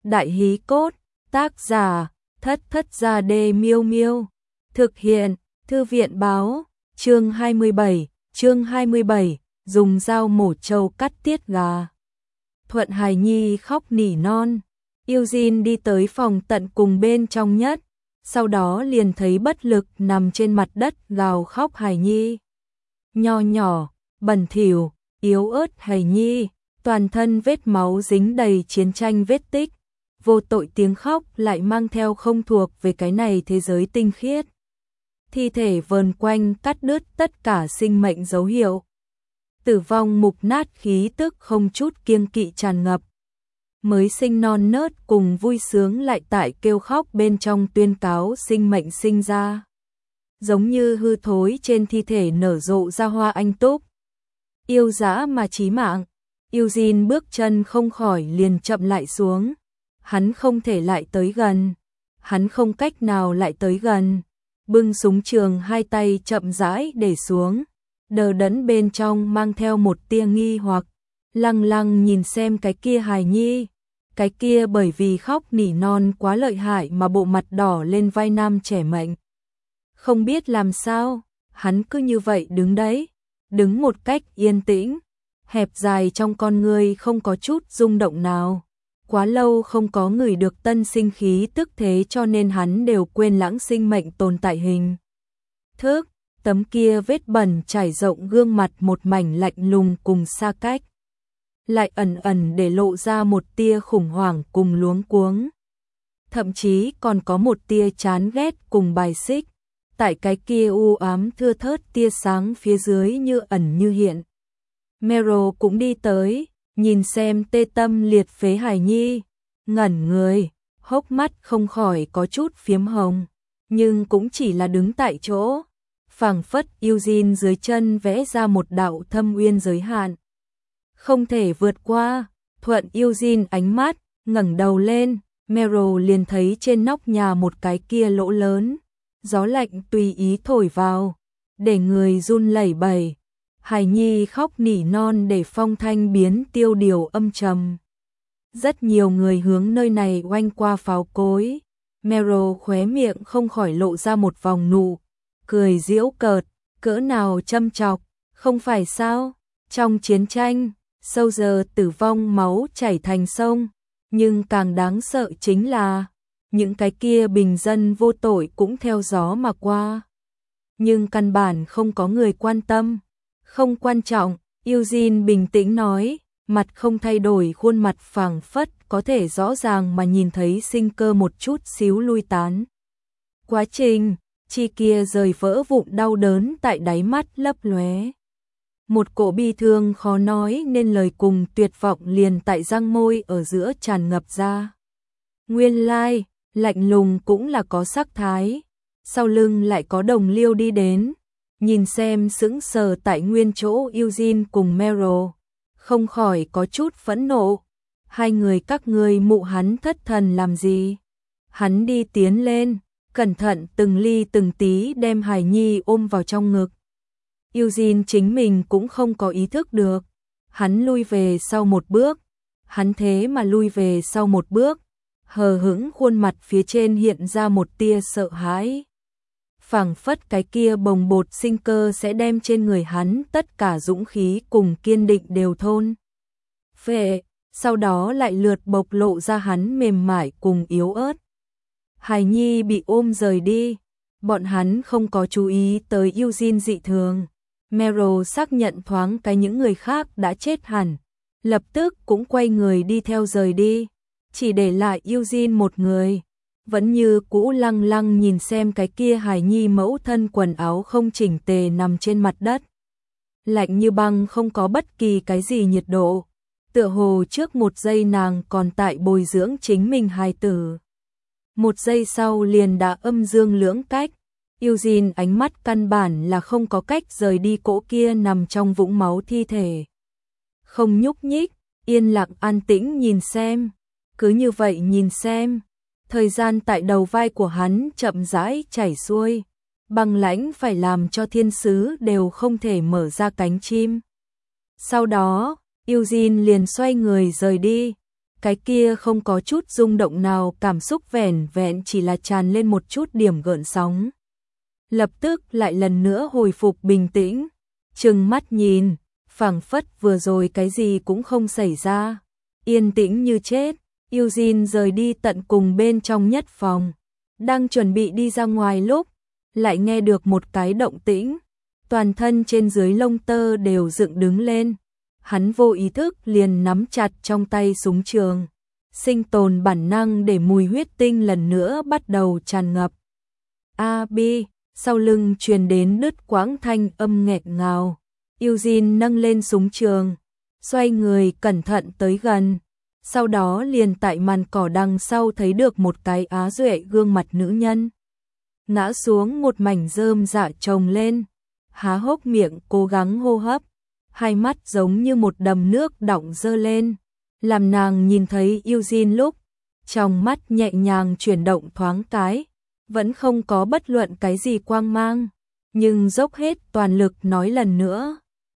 Đại hí cốt, tác giả, Thất Thất Gia Đê Miêu Miêu. Thực hiện, Thư viện báo, chương 27, dùng dao mổ trâu cắt tiết gà. Thuận hài nhi khóc nỉ non. Eugene đi tới phòng tận cùng bên trong nhất, sau đó liền thấy bất lực nằm trên mặt đất gào khóc hài nhi. Nho nhỏ, bẩn thỉu, yếu ớt hài nhi, toàn thân vết máu dính đầy chiến tranh vết tích, vô tội tiếng khóc lại mang theo không thuộc về cái này thế giới tinh khiết. Thi thể vờn quanh cắt đứt tất cả sinh mệnh dấu hiệu. Tử vong mục nát khí tức không chút kiêng kỵ tràn ngập. Mới sinh non nớt cùng vui sướng lại tại kêu khóc bên trong tuyên cáo sinh mệnh sinh ra. Giống như hư thối trên thi thể nở rộ ra hoa anh túc. Yêu dã mà chí mạng. Eugene bước chân không khỏi liền chậm lại xuống. Hắn không thể lại tới gần. Hắn không cách nào lại tới gần. Bưng súng trường hai tay chậm rãi để xuống. Đờ đẫn bên trong mang theo một tia nghi hoặc. Lăng lăng nhìn xem cái kia hài nhi. Cái kia bởi vì khóc nỉ non quá lợi hại mà bộ mặt đỏ lên vai nam trẻ mệnh. Không biết làm sao, hắn cứ như vậy đứng đấy. Đứng một cách yên tĩnh. Hẹp dài trong con người không có chút rung động nào. Quá lâu không có người được tân sinh khí tức thế cho nên hắn đều quên lãng sinh mệnh tồn tại hình thức. Tấm kia vết bẩn trải rộng gương mặt một mảnh lạnh lùng cùng xa cách. Lại ẩn ẩn để lộ ra một tia khủng hoảng cùng luống cuống. Thậm chí còn có một tia chán ghét cùng bài xích. Tại cái kia u ám thưa thớt tia sáng phía dưới như ẩn như hiện. Meryl cũng đi tới, nhìn xem tê tâm liệt phế hài nhi, ngẩn người, hốc mắt không khỏi có chút phiếm hồng, nhưng cũng chỉ là đứng tại chỗ, phảng phất Eugene dưới chân vẽ ra một đạo thâm uyên giới hạn. Không thể vượt qua, thuận Eugene ánh mắt, ngẩng đầu lên, Meryl liền thấy trên nóc nhà một cái kia lỗ lớn, gió lạnh tùy ý thổi vào, để người run lẩy bẩy. Hài nhi khóc nỉ non để phong thanh biến tiêu điều âm trầm. Rất nhiều người hướng nơi này oanh qua pháo cối. Meryl khóe miệng không khỏi lộ ra một vòng nụ cười giễu cợt, cỡ nào châm chọc, không phải sao? Trong chiến tranh, soldier tử vong máu chảy thành sông, nhưng càng đáng sợ chính là những cái kia bình dân vô tội cũng theo gió mà qua. Nhưng căn bản không có người quan tâm. Không quan trọng, Eugene bình tĩnh nói, mặt không thay đổi, khuôn mặt phảng phất có thể rõ ràng mà nhìn thấy sinh cơ một chút xíu lui tán. Quá trình, chi kia rời vỡ vụn đau đớn tại đáy mắt lấp lóe. Một cỗ bi thương khó nói nên lời cùng tuyệt vọng liền tại răng môi ở giữa tràn ngập ra. Nguyên lai, lạnh lùng cũng là có sắc thái, sau lưng lại có đồng liêu đi đến. Nhìn xem sững sờ tại nguyên chỗ Eugene cùng Meryl, không khỏi có chút phẫn nộ. Hai người các ngươi mụ hắn thất thần làm gì? Hắn đi tiến lên, cẩn thận từng ly từng tí đem hài nhi ôm vào trong ngực. Eugene chính mình cũng không có ý thức được. Hắn lui về sau một bước. Hắn thế mà lui về sau một bước. Hờ hững khuôn mặt phía trên hiện ra một tia sợ hãi. Phảng phất cái kia bồng bột sinh cơ sẽ đem trên người hắn tất cả dũng khí cùng kiên định đều thôn phệ, sau đó lại lượt bộc lộ ra hắn mềm mại cùng yếu ớt. Hài nhi bị ôm rời đi, bọn hắn không có chú ý tới Eugene dị thường. Meryl xác nhận thoáng cái những người khác đã chết hẳn, lập tức cũng quay người đi theo rời đi, chỉ để lại Eugene một người. Vẫn như cũ lăng lăng nhìn xem cái kia hài nhi mẫu thân quần áo không chỉnh tề nằm trên mặt đất. Lạnh như băng, không có bất kỳ cái gì nhiệt độ. Tựa hồ trước một giây nàng còn tại bồi dưỡng chính mình hài tử. Một giây sau liền đã âm dương lưỡng cách. Eugene ánh mắt căn bản là không có cách rời đi cỗ kia nằm trong vũng máu thi thể. Không nhúc nhích, yên lặng an tĩnh nhìn xem. Cứ như vậy nhìn xem. Thời gian tại đầu vai của hắn chậm rãi chảy xuôi, băng lãnh phải làm cho thiên sứ đều không thể mở ra cánh chim. Sau đó, Eugene liền xoay người rời đi, cái kia không có chút rung động nào, cảm xúc vẻn vẹn chỉ là tràn lên một chút điểm gợn sóng. Lập tức lại lần nữa hồi phục bình tĩnh, trừng mắt nhìn, phảng phất vừa rồi cái gì cũng không xảy ra, yên tĩnh như chết. Eugene rời đi tận cùng bên trong nhất phòng, đang chuẩn bị đi ra ngoài lúc lại nghe được một cái động tĩnh, toàn thân trên dưới lông tơ đều dựng đứng lên. Hắn vô ý thức liền nắm chặt trong tay súng trường, sinh tồn bản năng để mùi huyết tinh lần nữa bắt đầu tràn ngập. Bi, sau lưng truyền đến đứt quãng thanh âm nghẹt ngào. Eugene nâng lên súng trường, xoay người cẩn thận tới gần, sau đó liền tại màn cỏ đằng sau thấy được một cái á duệ gương mặt nữ nhân. Ngã xuống một mảnh rơm rạ chồng lên, há hốc miệng cố gắng hô hấp, hai mắt giống như một đầm nước đọng dơ lên, làm nàng nhìn thấy Eugene lúc, trong mắt nhẹ nhàng chuyển động thoáng cái, vẫn không có bất luận cái gì quang mang, nhưng dốc hết toàn lực nói lần nữa,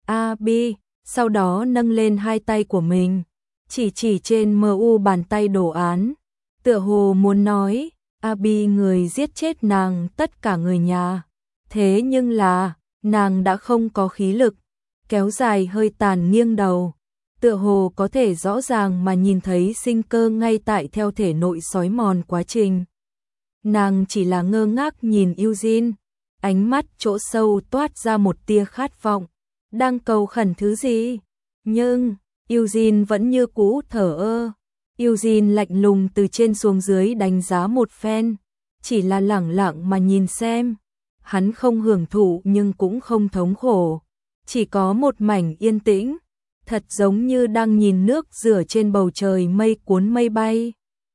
Bi, sau đó nâng lên hai tay của mình, chỉ trên MU bàn tay đồ án, tựa hồ muốn nói, Bi người giết chết nàng tất cả người nhà, thế nhưng là, nàng đã không có khí lực, kéo dài hơi tàn nghiêng đầu, tựa hồ có thể rõ ràng mà nhìn thấy sinh cơ ngay tại theo thể nội xói mòn quá trình. Nàng chỉ là ngơ ngác nhìn Eugene, ánh mắt chỗ sâu toát ra một tia khát vọng, đang cầu khẩn thứ gì, nhưng Eugene vẫn như cũ thở ơ. Eugene lạnh lùng từ trên xuống dưới đánh giá một phen, chỉ là lẳng lặng mà nhìn xem, hắn không hưởng thụ nhưng cũng không thống khổ, chỉ có một mảnh yên tĩnh, thật giống như đang nhìn nước rửa trên bầu trời mây cuốn mây bay.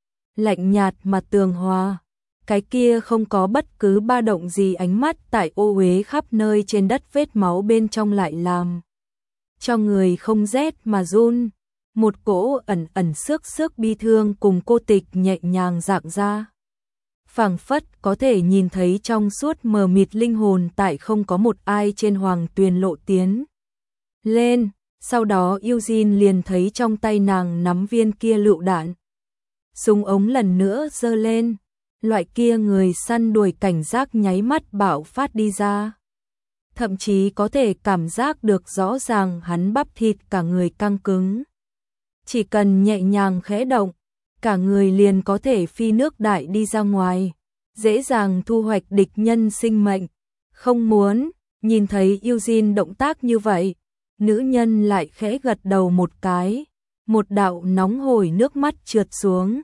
Lạnh nhạt mà tường hòa, cái kia không có bất cứ ba động gì, ánh mắt tại ô uế khắp nơi trên đất, vết máu bên trong lại làm cho người không rét mà run. Một cỗ ẩn ẩn xước bi thương cùng cô tịch nhẹ nhàng rạng ra. Phảng phất có thể nhìn thấy trong suốt mờ mịt linh hồn tại không có một ai trên hoàng tuyền lộ tiến lên. Sau đó Eugene liền thấy trong tay nàng nắm viên kia lựu đạn. Súng ống lần nữa giơ lên, loại kia người săn đuổi cảnh giác nháy mắt bạo phát đi ra. Thậm chí có thể cảm giác được rõ ràng hắn bắp thịt cả người căng cứng. Chỉ cần nhẹ nhàng khẽ động, cả người liền có thể phi nước đại đi ra ngoài, dễ dàng thu hoạch địch nhân sinh mệnh. Không muốn, nhìn thấy Eugene động tác như vậy, nữ nhân lại khẽ gật đầu một cái, một đạo nóng hổi nước mắt trượt xuống.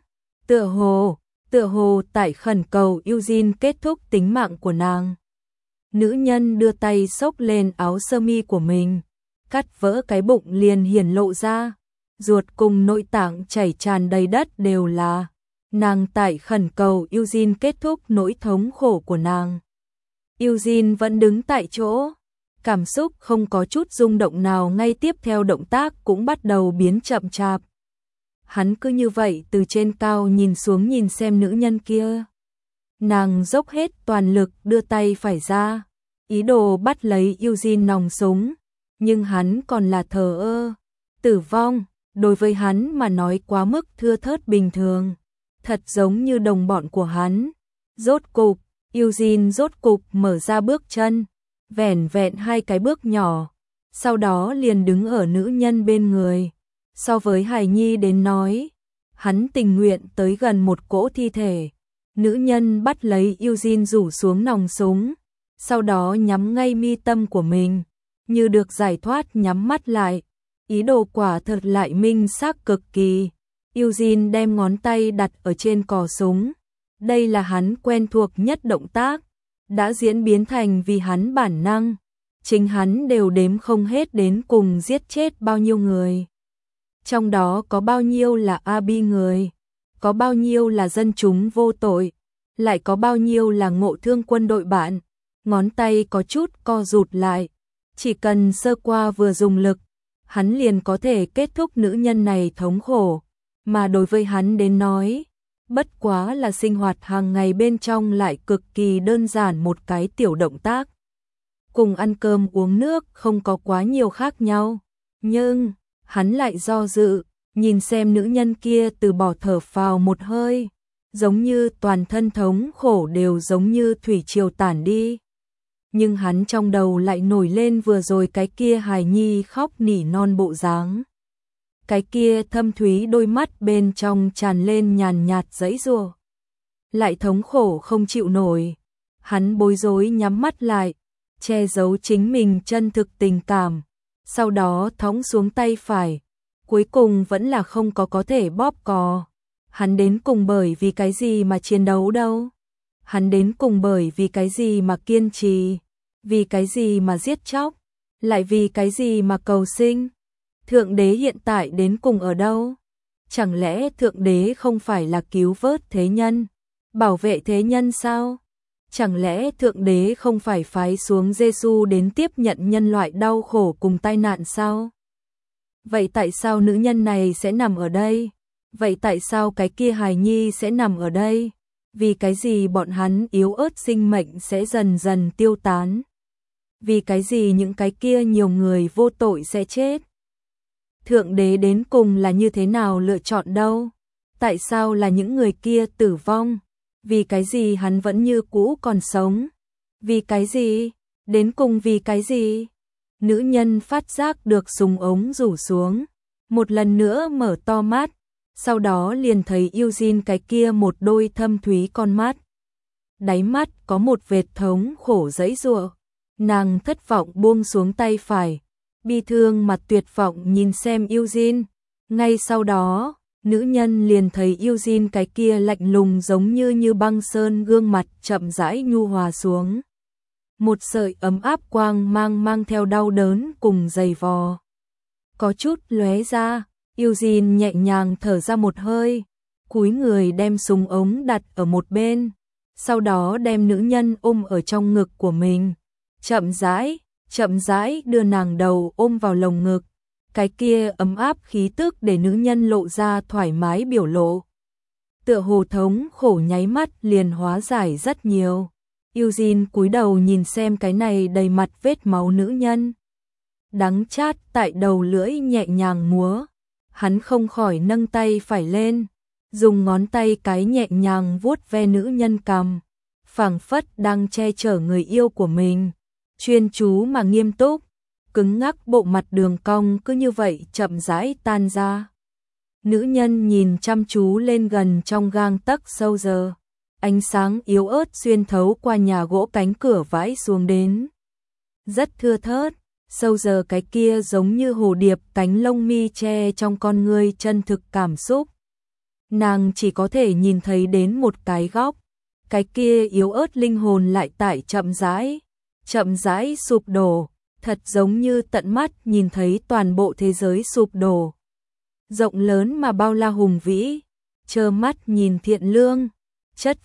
Tựa hồ tại khẩn cầu Eugene kết thúc tính mạng của nàng. Nữ nhân đưa tay xốc lên áo sơ mi của mình, cắt vỡ cái bụng liền hiển lộ ra. Ruột cùng nội tạng chảy tràn đầy đất đều là. Nàng tại khẩn cầu Eugene kết thúc nỗi thống khổ của nàng. Eugene vẫn đứng tại chỗ, cảm xúc không có chút rung động nào, ngay tiếp theo động tác cũng bắt đầu biến chậm chạp. Hắn cứ như vậy từ trên cao nhìn xuống, nhìn xem nữ nhân kia. Nàng dốc hết toàn lực đưa tay phải ra, ý đồ bắt lấy Eugene nòng súng, nhưng hắn còn là thờ ơ. Tử vong đối với hắn mà nói quá mức thưa thớt bình thường, thật giống như đồng bọn của hắn. Rốt cục, Eugene mở ra bước chân, vẻn vẹn 2 cái bước nhỏ, sau đó liền đứng ở nữ nhân bên người. So với hài nhi đến nói, hắn tình nguyện tới gần một cỗ thi thể. Nữ nhân bắt lấy Eugene rủ xuống nòng súng, sau đó nhắm ngay mi tâm của mình, như được giải thoát nhắm mắt lại. Ý đồ quả thật lại minh xác cực kỳ. Eugene đem ngón tay đặt ở trên cò súng. Đây là hắn quen thuộc nhất động tác, đã diễn biến thành vì hắn bản năng. Chính hắn đều đếm không hết đến cùng giết chết bao nhiêu người. Trong đó có bao nhiêu là Abi người, có bao nhiêu là dân chúng vô tội, lại có bao nhiêu là ngộ thương quân đội bạn. Ngón tay có chút co rụt lại, chỉ cần sơ qua vừa dùng lực, hắn liền có thể kết thúc nữ nhân này thống khổ, mà đối với hắn đến nói, bất quá là sinh hoạt hàng ngày bên trong lại cực kỳ đơn giản một cái tiểu động tác. Cùng ăn cơm uống nước không có quá nhiều khác nhau, nhưng hắn lại do dự, Nhìn xem nữ nhân kia từ bỏ thở phào một hơi, giống như toàn thân thống khổ đều giống như thủy triều tản đi. Nhưng hắn trong đầu lại nổi lên vừa rồi cái kia hài nhi khóc nỉ non bộ dáng. Cái kia thâm thúy đôi mắt bên trong tràn lên nhàn nhạt giãy giụa. Lại thống khổ không chịu nổi. Hắn bối rối nhắm mắt lại, che giấu chính mình chân thực tình cảm. Sau đó thõng xuống tay phải. Cuối cùng vẫn là không có thể bóp cò. Hắn đến cùng bởi vì cái gì mà chiến đấu đâu? Hắn đến cùng bởi vì cái gì mà kiên trì? Vì cái gì mà giết chóc? Lại vì cái gì mà cầu sinh? Thượng đế hiện tại đến cùng ở đâu? Chẳng lẽ Thượng đế không phải là cứu vớt thế nhân, bảo vệ thế nhân sao? Chẳng lẽ Thượng đế không phải phái xuống Giêsu đến tiếp nhận nhân loại đau khổ cùng tai nạn sao? Vậy tại sao nữ nhân này sẽ nằm ở đây? Vậy tại sao cái kia hài nhi sẽ nằm ở đây? Vì cái gì bọn hắn yếu ớt sinh mệnh sẽ dần dần tiêu tán? Vì cái gì những cái kia nhiều người vô tội sẽ chết? Thượng đế đến cùng là như thế nào lựa chọn đâu? Tại sao là những người kia tử vong? Vì cái gì hắn vẫn như cũ còn sống? Vì cái gì? Đến cùng vì cái gì? Nữ nhân phát giác được súng ống rủ xuống, một lần nữa mở to mắt, sau đó liền thấy Eugene cái kia một đôi thâm thúy con mắt. Đáy mắt có một vệt thống khổ giãy giụa. Nàng thất vọng buông xuống tay phải, bi thương mà tuyệt vọng nhìn xem Eugene. Ngay sau đó, nữ nhân liền thấy Eugene cái kia lạnh lùng giống như băng sơn gương mặt chậm rãi nhu hòa xuống. Một sợi ấm áp quang mang theo đau đớn cùng dày vò. Có chút lóe ra, Eugene nhẹ nhàng thở ra một hơi, cúi người đem súng ống đặt ở một bên, sau đó đem nữ nhân ôm ở trong ngực của mình. Chậm rãi đưa nàng đầu ôm vào lồng ngực. Cái kia ấm áp khí tức để nữ nhân lộ ra thoải mái biểu lộ. Tựa hồ thống khổ nháy mắt liền hóa giải rất nhiều. Eugene cúi đầu nhìn xem cái này đầy mặt vết máu nữ nhân. Đắng chát tại đầu lưỡi nhẹ nhàng múa. Hắn không khỏi nâng tay phải lên, dùng ngón tay cái nhẹ nhàng vuốt ve nữ nhân cằm, phảng phất đang che chở người yêu của mình. Chuyên chú mà nghiêm túc, cứng ngắc bộ mặt đường cong cứ như vậy chậm rãi tan ra. Nữ nhân nhìn chăm chú lên gần trong gang tấc sâu giờ. Ánh sáng yếu ớt xuyên thấu qua nhà gỗ cánh cửa vãi xuống đến. Rất thưa thớt, sâu giờ cái kia giống như hồ điệp cánh lông mi che trong con ngươi chân thực cảm xúc. Nàng chỉ có thể nhìn thấy đến một cái góc, cái kia yếu ớt linh hồn lại tại chậm rãi sụp đổ, thật giống như tận mắt nhìn thấy toàn bộ thế giới sụp đổ. Rộng lớn mà bao la hùng vĩ, trơ mắt nhìn thiện lương, chất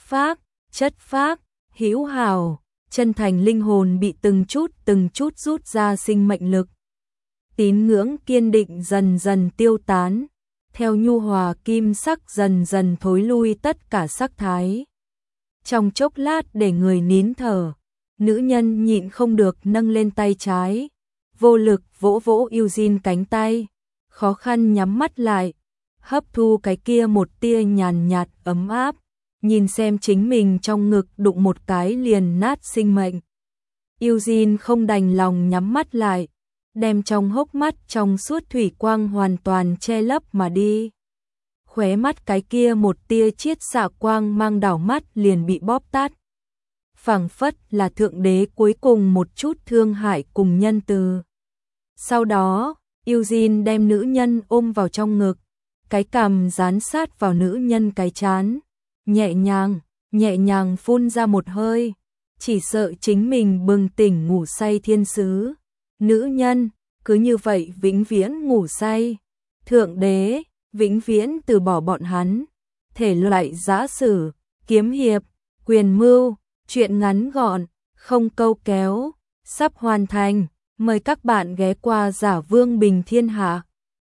phác, hữu hảo, chân thành linh hồn bị từng chút rút ra sinh mệnh lực. Tín ngưỡng kiên định dần dần tiêu tán, theo nhu hòa kim sắc dần dần thối lui tất cả sắc thái. Trong chốc lát để người nín thở, nữ nhân nhịn không được nâng lên tay trái, vô lực vỗ Eugene cánh tay, khó khăn nhắm mắt lại, hấp thu cái kia một tia nhàn nhạt ấm áp, nhìn xem chính mình trong ngực đụng một cái liền nát sinh mệnh. Eugene không đành lòng nhắm mắt lại, đem trong hốc mắt trong suốt thủy quang hoàn toàn che lấp mà đi. Khóe mắt cái kia một tia chiết xạ quang mang đảo mắt liền bị bóp tắt. Phảng phất là Thượng đế cuối cùng một chút thương hại cùng nhân từ. Sau đó, Eugene đem nữ nhân ôm vào trong ngực, cái cằm dán sát vào nữ nhân cái trán, nhẹ nhàng phun ra một hơi, chỉ sợ chính mình bừng tỉnh ngủ say thiên sứ. Nữ nhân, cứ như vậy vĩnh viễn ngủ say. Thượng đế, vĩnh viễn từ bỏ bọn hắn. Thể loại giã sử, kiếm hiệp, quyền mưu, truyện ngắn gọn, không câu kéo, sắp hoàn thành. Mời các bạn ghé qua Giả Vương Bình Thiên Hạ.